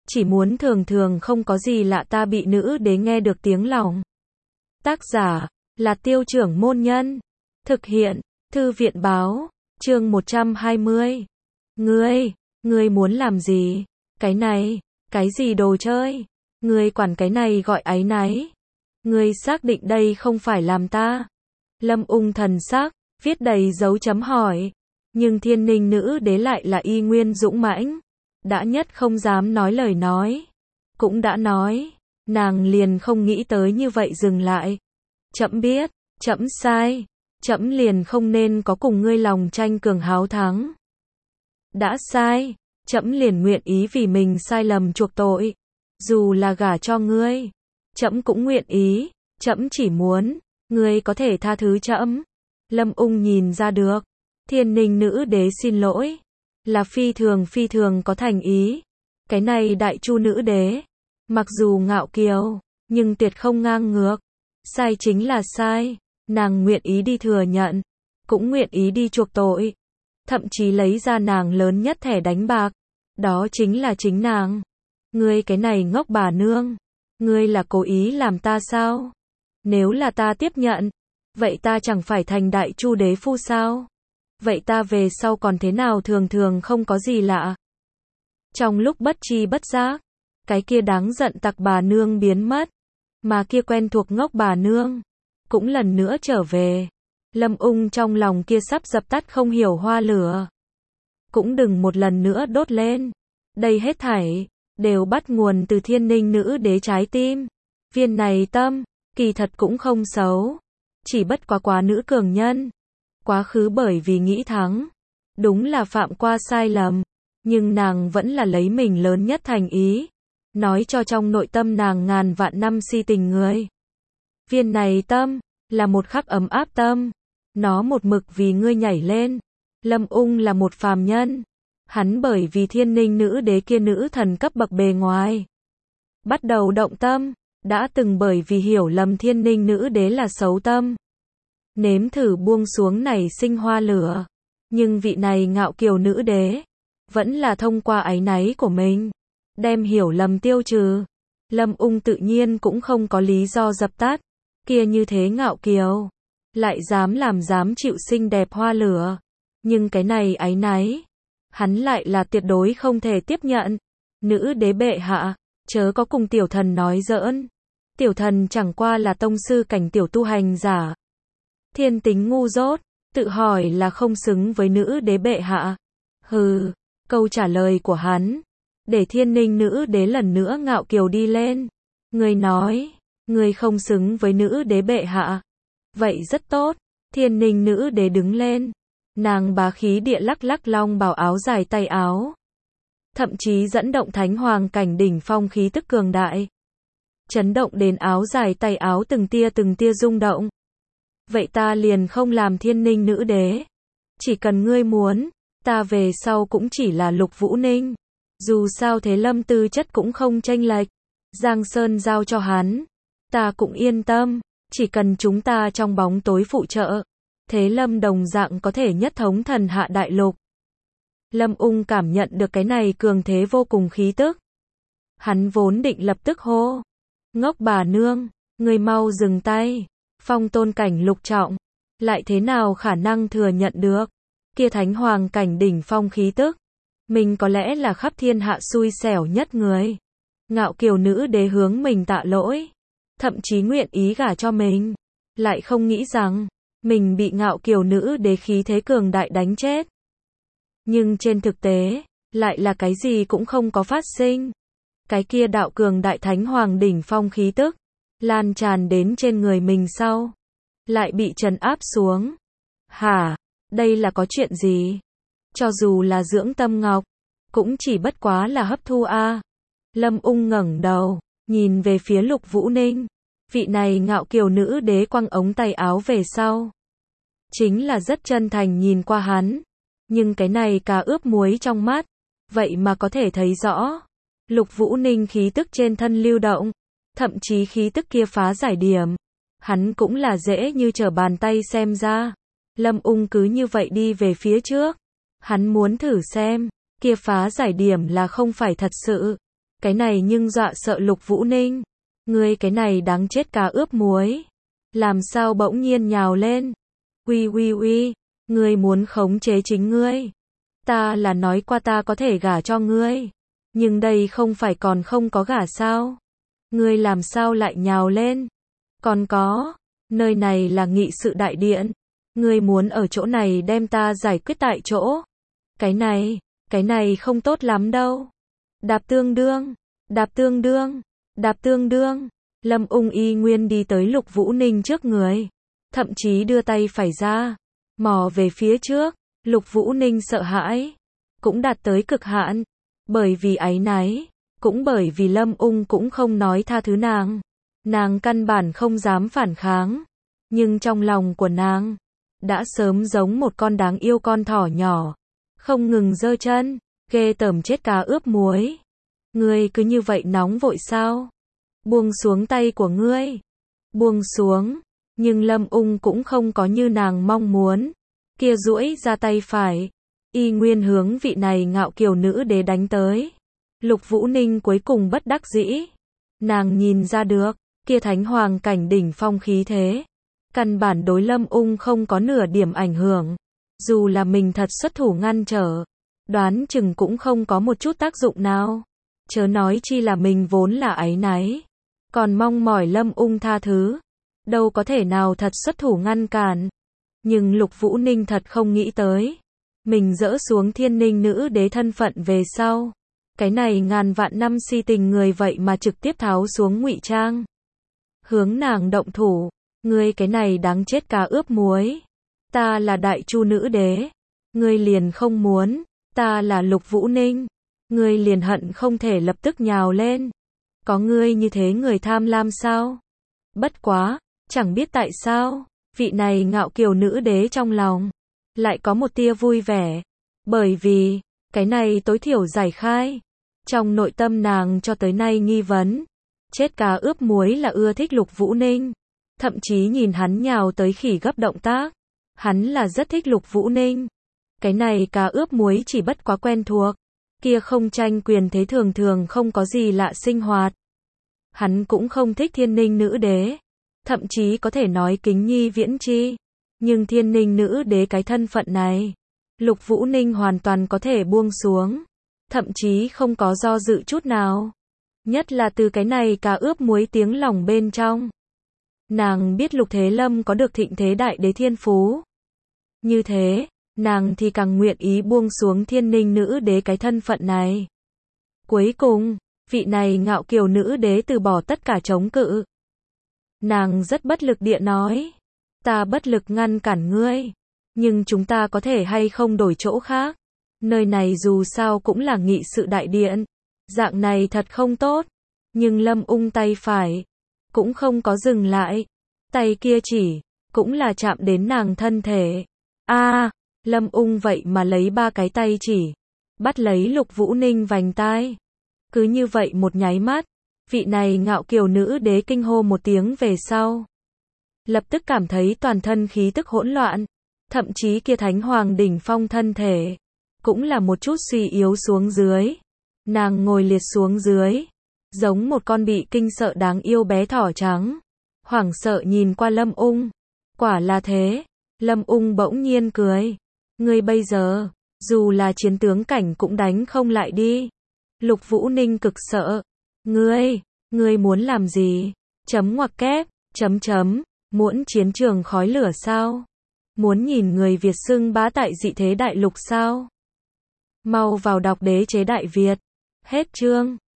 chỉ muốn thường thường không có gì lạ ta bị nữ đế nghe được tiếng lòng. Tác giả là Tiêu Trưởng Môn Nhân. Thực hiện Thư viện Báo. Chương 120. Ngươi muốn làm gì? Cái này, cái gì đồ chơi? Ngươi quản cái này gọi áy náy. Ngươi xác định đây không phải làm ta? Lâm Ung thần sắc viết đầy dấu chấm hỏi. Nhưng Thiên Ninh nữ đế lại là y nguyên dũng mãnh. Đã nhất không dám nói lời nói. Cũng đã nói, nàng liền không nghĩ tới như vậy dừng lại. Trẫm biết, trẫm sai. Trẫm liền không nên có cùng ngươi lòng tranh cường háo thắng. Đã sai, trẫm liền nguyện ý vì mình sai lầm chuộc tội. Dù là gả cho ngươi, trẫm cũng nguyện ý. Trẫm chỉ muốn ngươi có thể tha thứ trẫm. Lâm Ung nhìn ra được, Thiên Ninh nữ đế xin lỗi là phi thường có thành ý. Cái này Đại Chu nữ đế, mặc dù ngạo kiều, nhưng tuyệt không ngang ngược. Sai chính là sai, nàng nguyện ý đi thừa nhận, cũng nguyện ý đi chuộc tội. Thậm chí lấy ra nàng lớn nhất thẻ đánh bạc, đó chính là chính nàng. Ngươi cái này ngốc bà nương, ngươi là cố ý làm ta sao? Nếu là ta tiếp nhận, vậy ta chẳng phải thành Đại Chu đế phu sao? Vậy ta về sau còn thế nào thường không có gì lạ. Trong lúc bất tri bất giác, cái kia đáng giận tặc bà nương biến mất, mà kia quen thuộc ngốc bà nương cũng lần nữa trở về. Lâm Ung trong lòng kia sắp dập tắt không hiểu hoa lửa, cũng đừng một lần nữa đốt lên. Đây hết thảy đều bắt nguồn từ Thiên Ninh nữ đế trái tim. Viên này tâm, kỳ thật cũng không xấu, chỉ bất quá nữ cường nhân. Quá khứ bởi vì nghĩ thắng, đúng là phạm qua sai lầm, nhưng nàng vẫn là lấy mình lớn nhất thành ý, nói cho trong nội tâm nàng ngàn vạn năm si tình người. Viên này tâm, là một khắc ấm áp tâm, nó một mực vì ngươi nhảy lên. Lâm Ung là một phàm nhân, hắn bởi vì Thiên Ninh nữ đế kia nữ thần cấp bậc bề ngoài bắt đầu động tâm, đã từng bởi vì hiểu lầm Thiên Ninh nữ đế là xấu tâm, nếm thử buông xuống nảy sinh hoa lửa. Nhưng vị này ngạo kiều nữ đế, vẫn là thông qua áy náy của mình, đem hiểu lầm tiêu trừ. Lâm Ung tự nhiên cũng không có lý do dập tắt, kia như thế ngạo kiều, lại dám chịu xinh đẹp hoa lửa. Nhưng cái này áy náy, hắn lại là tuyệt đối không thể tiếp nhận. Nữ đế bệ hạ, chớ có cùng tiểu thần nói giỡn. Tiểu thần chẳng qua là tông sư cảnh tiểu tu hành giả. Thiên tính ngu dốt, tự hỏi là không xứng với nữ đế bệ hạ. Hừ, câu trả lời của hắn, để Thiên Ninh nữ đế lần nữa ngạo kiều đi lên. Ngươi nói, ngươi không xứng với nữ đế bệ hạ. Vậy rất tốt, Thiên Ninh nữ đế đứng lên. Nàng bá khí địa lắc long bào áo dài tay áo. Thậm chí dẫn động thánh hoàng cảnh đỉnh phong khí tức cường đại. Chấn động đến áo dài tay áo từng tia rung động. Vậy ta liền không làm Thiên Ninh nữ đế. Chỉ cần ngươi muốn, ta về sau cũng chỉ là Lục Vũ Ninh. Dù sao Thế Lâm tư chất cũng không chênh lệch. Giang Sơn giao cho hắn, ta cũng yên tâm. Chỉ cần chúng ta trong bóng tối phụ trợ, Thế Lâm đồng dạng có thể nhất thống thần hạ đại lục. Lâm Ung cảm nhận được cái này cường thế vô cùng khí tức. Hắn vốn định lập tức hô. Ngốc bà nương, ngươi mau dừng tay. Phong tôn cảnh lục trọng, lại thế nào khả năng thừa nhận được kia thánh hoàng cảnh đỉnh phong khí tức. Mình có lẽ là khắp thiên hạ xui xẻo nhất người. Ngạo kiều nữ đế hướng mình tạ lỗi, thậm chí nguyện ý gả cho mình, lại không nghĩ rằng mình bị ngạo kiều nữ đế khí thế cường đại đánh chết. Nhưng trên thực tế, lại là cái gì cũng không có phát sinh. Cái kia đạo cường đại thánh hoàng đỉnh phong khí tức lan tràn đến trên người mình sau, lại bị trấn áp xuống. Hả? Đây là có chuyện gì? Cho dù là dưỡng tâm ngọc, cũng chỉ bất quá là hấp thu a. Lâm Ung ngẩng đầu, nhìn về phía Lục Vũ Ninh. Vị này ngạo kiều nữ đế quăng ống tay áo về sau, chính là rất chân thành nhìn qua hắn. Nhưng cái này cá ướp muối trong mắt, vậy mà có thể thấy rõ. Lục Vũ Ninh khí tức trên thân lưu động, thậm chí khí tức kia phá giải điểm, hắn cũng là dễ như trở bàn tay xem ra. Lâm Ung cứ như vậy đi về phía trước. Hắn muốn thử xem, kia phá giải điểm là không phải thật sự. Cái này nhưng dọa sợ Lục Vũ Ninh. Ngươi cái này đáng chết cá ướp muối. Làm sao bỗng nhiên nhào lên. Uy uy uy, ngươi muốn khống chế chính ngươi. Ta là nói qua ta có thể gả cho ngươi. Nhưng đây không phải còn không có gả sao? Ngươi làm sao lại nhào lên? Còn có, nơi này là nghị sự đại điện. Ngươi muốn ở chỗ này đem ta giải quyết tại chỗ. Cái này không tốt lắm đâu. Đạp tương đương, đạp tương đương, đạp tương đương. Lâm Ung y nguyên đi tới Lục Vũ Ninh trước người. Thậm chí đưa tay phải ra. Mò về phía trước. Lục Vũ Ninh sợ hãi. Cũng đạt tới cực hạn. Bởi vì áy náy. Cũng bởi vì Lâm Ung cũng không nói tha thứ nàng. Nàng căn bản không dám phản kháng. Nhưng trong lòng của nàng đã sớm giống một con đáng yêu con thỏ nhỏ. Không ngừng giơ chân. Ghê tởm chết cá ướp muối. Ngươi cứ như vậy nóng vội sao? Buông xuống tay của ngươi. Buông xuống. Nhưng Lâm Ung cũng không có như nàng mong muốn. Kia duỗi ra tay phải. Y nguyên hướng vị này ngạo kiều nữ đế đánh tới. Lục Vũ Ninh cuối cùng bất đắc dĩ. Nàng nhìn ra được. Kia thánh hoàng cảnh đỉnh phong khí thế. Căn bản đối Lâm Ung không có nửa điểm ảnh hưởng. Dù là mình thật xuất thủ ngăn trở. Đoán chừng cũng không có một chút tác dụng nào. Chớ nói chi là mình vốn là áy náy. Còn mong mỏi Lâm Ung tha thứ. Đâu có thể nào thật xuất thủ ngăn cản. Nhưng Lục Vũ Ninh thật không nghĩ tới. Mình dỡ xuống thiên ninh nữ đế thân phận về sau. Cái này ngàn vạn năm si tình người vậy mà trực tiếp tháo xuống ngụy trang. Hướng nàng động thủ. Ngươi cái này đáng chết cá ướp muối. Ta là đại chu nữ đế. Ngươi liền không muốn. Ta là Lục Vũ Ninh. Ngươi liền hận không thể lập tức nhào lên. Có ngươi như thế người tham lam sao? Bất quá, chẳng biết tại sao, vị này ngạo kiều nữ đế trong lòng lại có một tia vui vẻ. Bởi vì, cái này tối thiểu giải khai. Trong nội tâm nàng cho tới nay nghi vấn. Chết cá ướp muối là ưa thích Lục Vũ Ninh. Thậm chí nhìn hắn nhào tới khỉ gấp động tác. Hắn là rất thích Lục Vũ Ninh. Cái này cá ướp muối chỉ bất quá quen thuộc. Kia không tranh quyền thế thường thường không có gì lạ sinh hoạt. Hắn cũng không thích thiên ninh nữ đế. Thậm chí có thể nói kính nhi viễn chi. Nhưng thiên ninh nữ đế cái thân phận này. Lục Vũ Ninh hoàn toàn có thể buông xuống. Thậm chí không có do dự chút nào. Nhất là từ cái này cá ướp muối tiếng lòng bên trong. Nàng biết Lục Thế Lâm có được thịnh thế đại đế thiên phú. Như thế, nàng thì càng nguyện ý buông xuống thiên ninh nữ đế cái thân phận này. Cuối cùng, vị này ngạo kiều nữ đế từ bỏ tất cả chống cự. Nàng rất bất lực địa nói. Ta bất lực ngăn cản ngươi. Nhưng chúng ta có thể hay không đổi chỗ khác. Nơi này dù sao cũng là nghị sự đại điện. Dạng này thật không tốt. Nhưng Lâm Ung tay phải cũng không có dừng lại. Tay kia chỉ cũng là chạm đến nàng thân thể. Lâm Ung vậy mà lấy 3 cái tay chỉ bắt lấy Lục Vũ Ninh vành tai. Cứ như vậy một nháy mắt, vị này ngạo kiều nữ đế kinh hô một tiếng về sau. Lập tức cảm thấy toàn thân khí tức hỗn loạn. Thậm chí kia thánh hoàng đỉnh phong thân thể cũng là một chút suy yếu xuống dưới. Nàng ngồi liệt xuống dưới. Giống một con bị kinh sợ đáng yêu bé thỏ trắng. Hoảng sợ nhìn qua Lâm Ung. Quả là thế. Lâm Ung bỗng nhiên cười. Ngươi bây giờ, dù là chiến tướng cảnh cũng đánh không lại đi. Lục Vũ Ninh cực sợ. Ngươi muốn làm gì? Chấm ngoặc kép, muốn chiến trường khói lửa sao? Muốn nhìn người Việt xưng bá tại dị thế đại lục sao? Mau vào đọc Đế chế Đại Việt. Hết chương.